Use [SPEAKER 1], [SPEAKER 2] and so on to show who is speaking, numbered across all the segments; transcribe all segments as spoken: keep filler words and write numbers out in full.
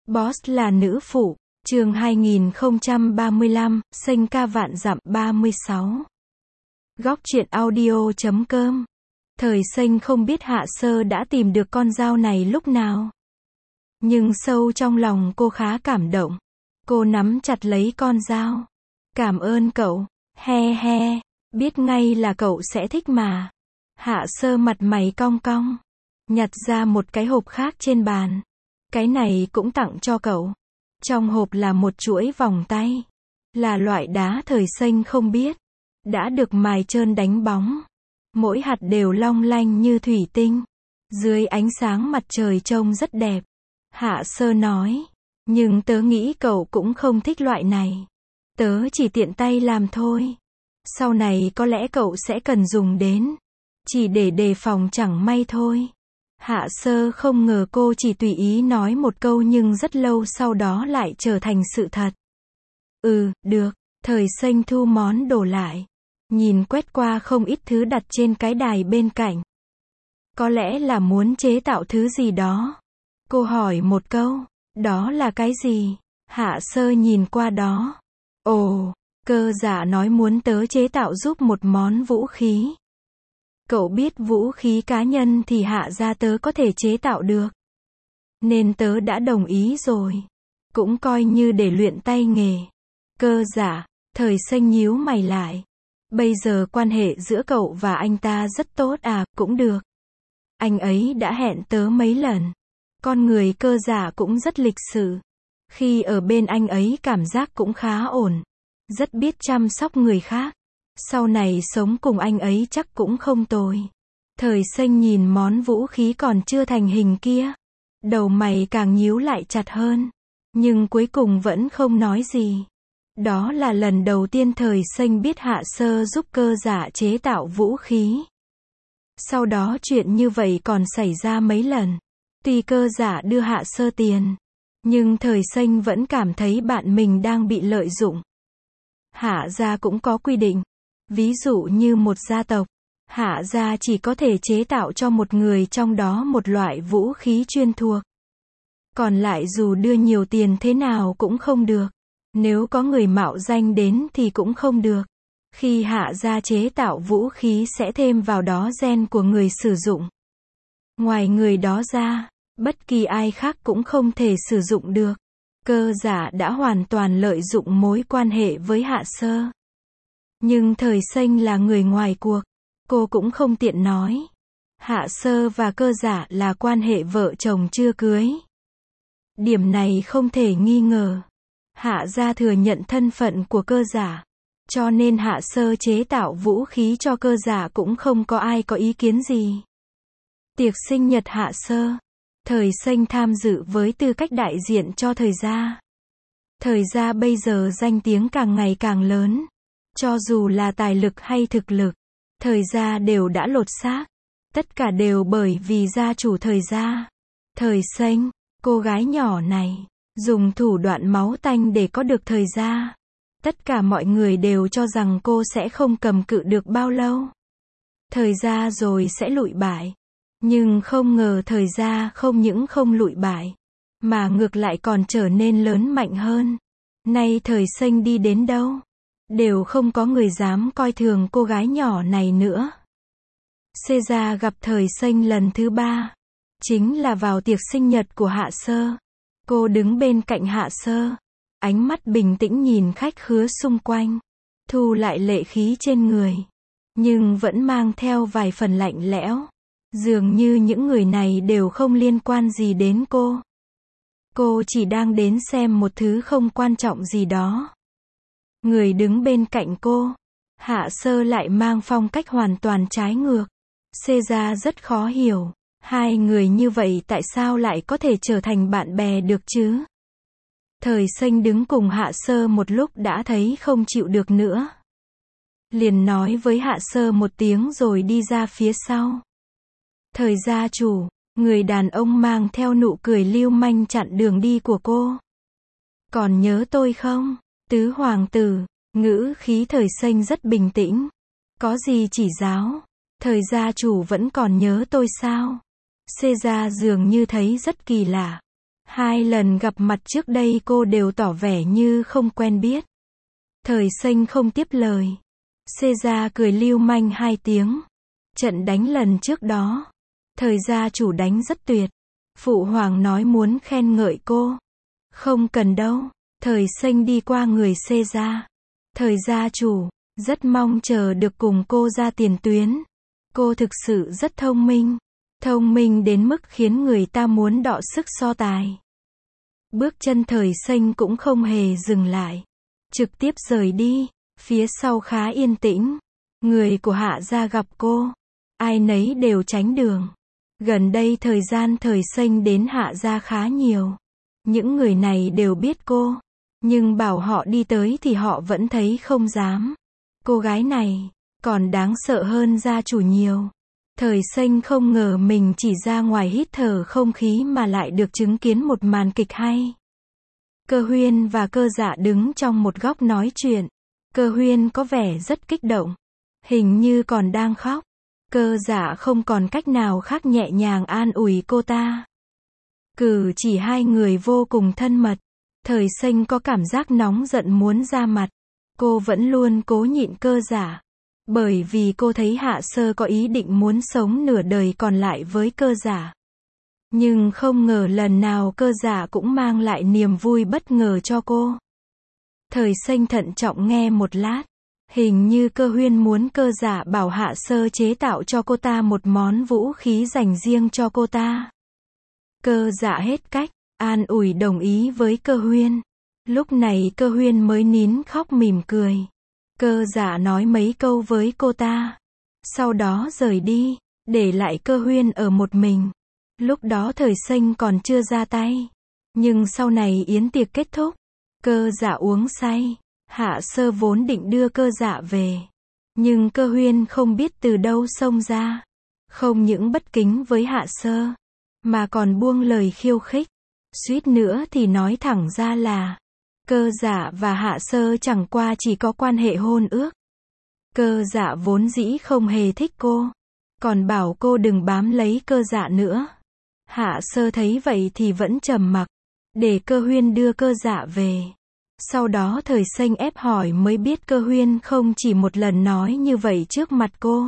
[SPEAKER 1] Boss là nữ phụ, chương hai nghìn không trăm ba mươi lăm, xanh ca vạn dặm ba mươi sáu. Góc truyện audio chấm com. Thời xanh không biết Hạ Sơ đã tìm được con dao này lúc nào. Nhưng sâu trong lòng cô khá cảm động. Cô nắm chặt lấy con dao. Cảm ơn cậu, he he, biết ngay là cậu sẽ thích mà. Hạ Sơ mặt mày cong cong. Nhặt ra một cái hộp khác trên bàn. Cái này cũng tặng cho cậu. Trong hộp là một chuỗi vòng tay. Là loại đá thời xanh không biết. Đã được mài trơn đánh bóng. Mỗi hạt đều long lanh như thủy tinh. Dưới ánh sáng mặt trời trông rất đẹp. Hạ Sơ nói. Nhưng tớ nghĩ cậu cũng không thích loại này. Tớ chỉ tiện tay làm thôi. Sau này có lẽ cậu sẽ cần dùng đến. Chỉ để đề phòng chẳng may thôi. Hạ Sơ không ngờ cô chỉ tùy ý nói một câu nhưng rất lâu sau đó lại trở thành sự thật. Ừ, được. Thời xanh thu món đồ lại. Nhìn quét qua không ít thứ đặt trên cái đài bên cạnh. Có lẽ là muốn chế tạo thứ gì đó. Cô hỏi một câu. Đó là cái gì? Hạ Sơ nhìn qua đó. Ồ, Cơ Dạ nói muốn tớ chế tạo giúp một món vũ khí. Cậu biết vũ khí cá nhân thì Hạ gia tớ có thể chế tạo được. Nên tớ đã đồng ý rồi. Cũng coi như để luyện tay nghề. Cơ Dạ, thời xanh nhíu mày lại. Bây giờ quan hệ giữa cậu và anh ta rất tốt à, cũng được. Anh ấy đã hẹn tớ mấy lần. Con người Cơ Dạ cũng rất lịch sự. Khi ở bên anh ấy cảm giác cũng khá ổn. Rất biết chăm sóc người khác. Sau này sống cùng anh ấy chắc cũng không tồi. Thời xanh nhìn món vũ khí còn chưa thành hình kia. Đầu mày càng nhíu lại chặt hơn. Nhưng cuối cùng vẫn không nói gì. Đó là lần đầu tiên thời xanh biết Hạ Sơ giúp Cơ Dạ chế tạo vũ khí. Sau đó chuyện như vậy còn xảy ra mấy lần. Tuy Cơ Dạ đưa Hạ Sơ tiền. Nhưng thời xanh vẫn cảm thấy bạn mình đang bị lợi dụng. Hạ gia cũng có quy định. Ví dụ như một gia tộc, Hạ gia chỉ có thể chế tạo cho một người trong đó một loại vũ khí chuyên thuộc. Còn lại dù đưa nhiều tiền thế nào cũng không được. Nếu có người mạo danh đến thì cũng không được. Khi Hạ gia chế tạo vũ khí sẽ thêm vào đó gen của người sử dụng. Ngoài người đó ra, bất kỳ ai khác cũng không thể sử dụng được. Cơ Dạ đã hoàn toàn lợi dụng mối quan hệ với Hạ Sơ. Nhưng thời xanh là người ngoài cuộc. Cô cũng không tiện nói. Hạ Sơ và Cơ Dạ là quan hệ vợ chồng chưa cưới. Điểm này không thể nghi ngờ. Hạ gia thừa nhận thân phận của Cơ Dạ. Cho nên Hạ Sơ chế tạo vũ khí cho Cơ Dạ cũng không có ai có ý kiến gì. Tiệc sinh nhật Hạ Sơ. Thời xanh tham dự với tư cách đại diện cho thời gia. Thời gia bây giờ danh tiếng càng ngày càng lớn. Cho dù là tài lực hay thực lực, thời gia đều đã lột xác. Tất cả đều bởi vì gia chủ thời gia. Thời xanh, cô gái nhỏ này, dùng thủ đoạn máu tanh để có được thời gia. Tất cả mọi người đều cho rằng cô sẽ không cầm cự được bao lâu. Thời gia rồi sẽ lụi bại. Nhưng không ngờ thời gia không những không lụi bại, mà ngược lại còn trở nên lớn mạnh hơn. Nay thời xanh đi đến đâu, đều không có người dám coi thường cô gái nhỏ này nữa. Xê gia gặp thời xanh lần thứ ba, chính là vào tiệc sinh nhật của Hạ Sơ. Cô đứng bên cạnh Hạ Sơ, ánh mắt bình tĩnh nhìn khách khứa xung quanh, thu lại lệ khí trên người, nhưng vẫn mang theo vài phần lạnh lẽo. Dường như những người này đều không liên quan gì đến cô. Cô chỉ đang đến xem một thứ không quan trọng gì đó. Người đứng bên cạnh cô, Hạ Sơ lại mang phong cách hoàn toàn trái ngược. Xê gia rất khó hiểu. Hai người như vậy tại sao lại có thể trở thành bạn bè được chứ? Thời xanh đứng cùng Hạ Sơ một lúc đã thấy không chịu được nữa. Liền nói với Hạ Sơ một tiếng rồi đi ra phía sau. Thời gia chủ, người đàn ông mang theo nụ cười lưu manh chặn đường đi của cô. Còn nhớ tôi không? Tứ hoàng tử, ngữ khí thời xanh rất bình tĩnh. Có gì chỉ giáo? Thời gia chủ vẫn còn nhớ tôi sao? Xê gia dường như thấy rất kỳ lạ. Hai lần gặp mặt trước đây cô đều tỏ vẻ như không quen biết. Thời Xanh không tiếp lời. Xê ra cười lưu manh hai tiếng. Trận đánh lần trước đó, thời gia chủ đánh rất tuyệt. Phụ hoàng nói muốn khen ngợi cô. Không cần đâu. Thời Xanh đi qua người Xê ra. Thời gia chủ, rất mong chờ được cùng cô ra tiền tuyến. Cô thực sự rất thông minh. Thông minh đến mức khiến người ta muốn đọ sức so tài. Bước chân Thời Xanh cũng không hề dừng lại. Trực tiếp rời đi. Phía sau khá yên tĩnh. Người của Hạ gia gặp cô. Ai nấy đều tránh đường. Gần đây thời gian Thời Xanh đến Hạ gia khá nhiều. Những người này đều biết cô. Nhưng bảo họ đi tới thì họ vẫn thấy không dám. Cô gái này còn đáng sợ hơn gia chủ nhiều. Thời Xanh không ngờ mình chỉ ra ngoài hít thở không khí mà lại được chứng kiến một màn kịch hay. Cơ Huyên và Cơ Dạ đứng trong một góc nói chuyện. Cơ Huyên có vẻ rất kích động. Hình như còn đang khóc. Cơ Dạ không còn cách nào khác nhẹ nhàng an ủi cô ta. Cử chỉ hai người vô cùng thân mật. Thời Xanh có cảm giác nóng giận muốn ra mặt. Cô vẫn luôn cố nhịn Cơ Dạ. Bởi vì cô thấy Hạ Sơ có ý định muốn sống nửa đời còn lại với Cơ Dạ. Nhưng không ngờ lần nào Cơ Dạ cũng mang lại niềm vui bất ngờ cho cô. Thời Xanh thận trọng nghe một lát. Hình như Cơ Huyên muốn Cơ Dạ bảo Hạ Sơ chế tạo cho cô ta một món vũ khí dành riêng cho cô ta. Cơ Dạ hết cách, an ủi đồng ý với Cơ Huyên. Lúc này Cơ Huyên mới nín khóc mỉm cười. Cơ Dạ nói mấy câu với cô ta. Sau đó rời đi, để lại Cơ Huyên ở một mình. Lúc đó Thời Xanh còn chưa ra tay. Nhưng sau này yến tiệc kết thúc. Cơ Dạ uống say. Hạ Sơ vốn định đưa Cơ Dạ về. Nhưng Cơ Huyên không biết từ đâu xông ra. Không những bất kính với Hạ Sơ, mà còn buông lời khiêu khích. Suýt nữa thì nói thẳng ra là Cơ Dạ và Hạ Sơ chẳng qua chỉ có quan hệ hôn ước. Cơ Dạ vốn dĩ không hề thích cô. Còn bảo cô đừng bám lấy Cơ Dạ nữa. Hạ Sơ thấy vậy thì vẫn trầm mặc. Để Cơ Huyên đưa Cơ Dạ về. Sau đó Thời Xanh ép hỏi mới biết Cơ Huyên không chỉ một lần nói như vậy trước mặt cô.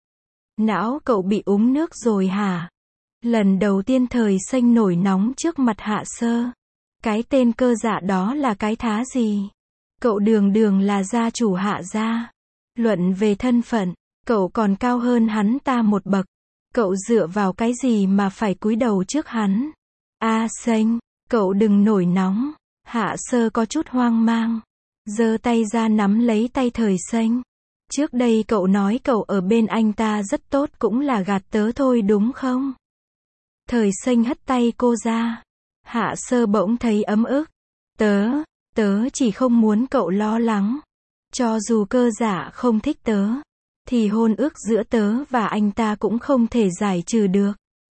[SPEAKER 1] Não cậu bị uống nước rồi hả? Lần đầu tiên Thời Xanh nổi nóng trước mặt Hạ Sơ. Cái tên Cơ Dạ đó là cái thá gì? Cậu đường đường là gia chủ Hạ gia. Luận về thân phận, cậu còn cao hơn hắn ta một bậc. Cậu dựa vào cái gì mà phải cúi đầu trước hắn? A Xanh, cậu đừng nổi nóng. Hạ Sơ có chút hoang mang. Giơ tay ra nắm lấy tay Thời Xanh. Trước đây cậu nói cậu ở bên anh ta rất tốt cũng là gạt tớ thôi đúng không? Thời Xanh hất tay cô ra. Hạ Sơ bỗng thấy ấm ức. Tớ, tớ chỉ không muốn cậu lo lắng. Cho dù Cơ Dạ không thích tớ, thì hôn ước giữa tớ và anh ta cũng không thể giải trừ được.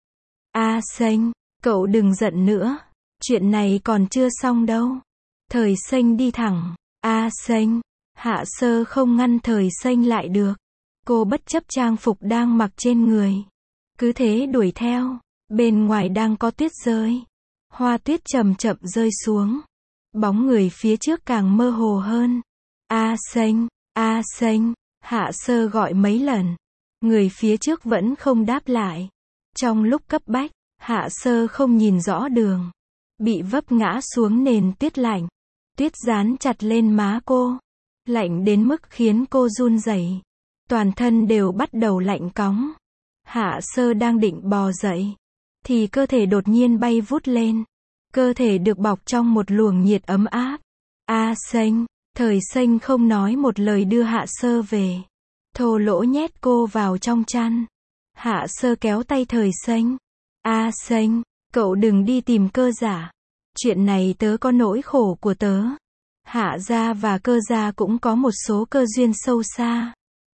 [SPEAKER 1] A Xanh, cậu đừng giận nữa. Chuyện này còn chưa xong đâu. Thời Xanh đi thẳng. A Xanh. Hạ Sơ không ngăn Thời Xanh lại được. Cô bất chấp trang phục đang mặc trên người. Cứ thế đuổi theo. Bên ngoài đang có tuyết rơi. Hoa tuyết chậm chậm rơi xuống. Bóng người phía trước càng mơ hồ hơn. A Xanh, A Xanh. Hạ Sơ gọi mấy lần. Người phía trước vẫn không đáp lại. Trong lúc cấp bách, Hạ Sơ không nhìn rõ đường. Bị vấp ngã xuống nền tuyết lạnh. Tuyết dán chặt lên má cô. Lạnh đến mức khiến cô run rẩy. Toàn thân đều bắt đầu lạnh cóng. Hạ Sơ đang định bò dậy. Thì cơ thể đột nhiên bay vút lên. Cơ thể được bọc trong một luồng nhiệt ấm áp. A Xanh. Thời Xanh không nói một lời đưa Hạ Sơ về. Thô lỗ nhét cô vào trong chăn. Hạ Sơ kéo tay Thời Xanh. A Xanh, cậu đừng đi tìm Cơ Dạ. Chuyện này tớ có nỗi khổ của tớ. Hạ gia và Cơ gia cũng có một số cơ duyên sâu xa.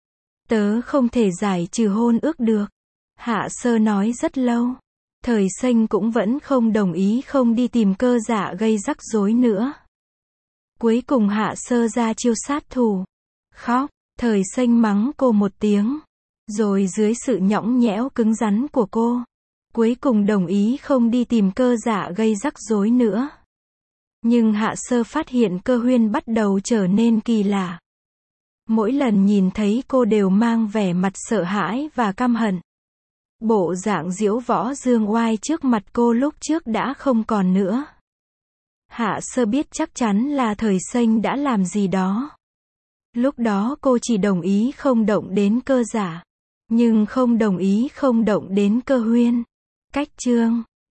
[SPEAKER 1] Tớ không thể giải trừ hôn ước được. Hạ Sơ nói rất lâu. Thời Xanh cũng vẫn không đồng ý không đi tìm Cơ Dạ gây rắc rối nữa. Cuối cùng Hạ Sơ ra chiêu sát thủ. Khóc. Thời Xanh mắng cô một tiếng. Rồi dưới sự nhõng nhẽo cứng rắn của cô, Cuối cùng đồng ý không đi tìm cơ dạ gây rắc rối nữa. Nhưng Hạ Sơ phát hiện Cơ Huyên bắt đầu trở nên kỳ lạ. Mỗi lần nhìn thấy cô đều mang vẻ mặt sợ hãi và căm hận. Bộ dạng diễu võ dương oai trước mặt cô lúc trước đã không còn nữa. Hạ Sơ biết chắc chắn là Thời Xanh đã làm gì đó. Lúc đó cô chỉ đồng ý không động đến Cơ Dạ, nhưng không đồng ý không động đến Cơ Huyên. Cách chương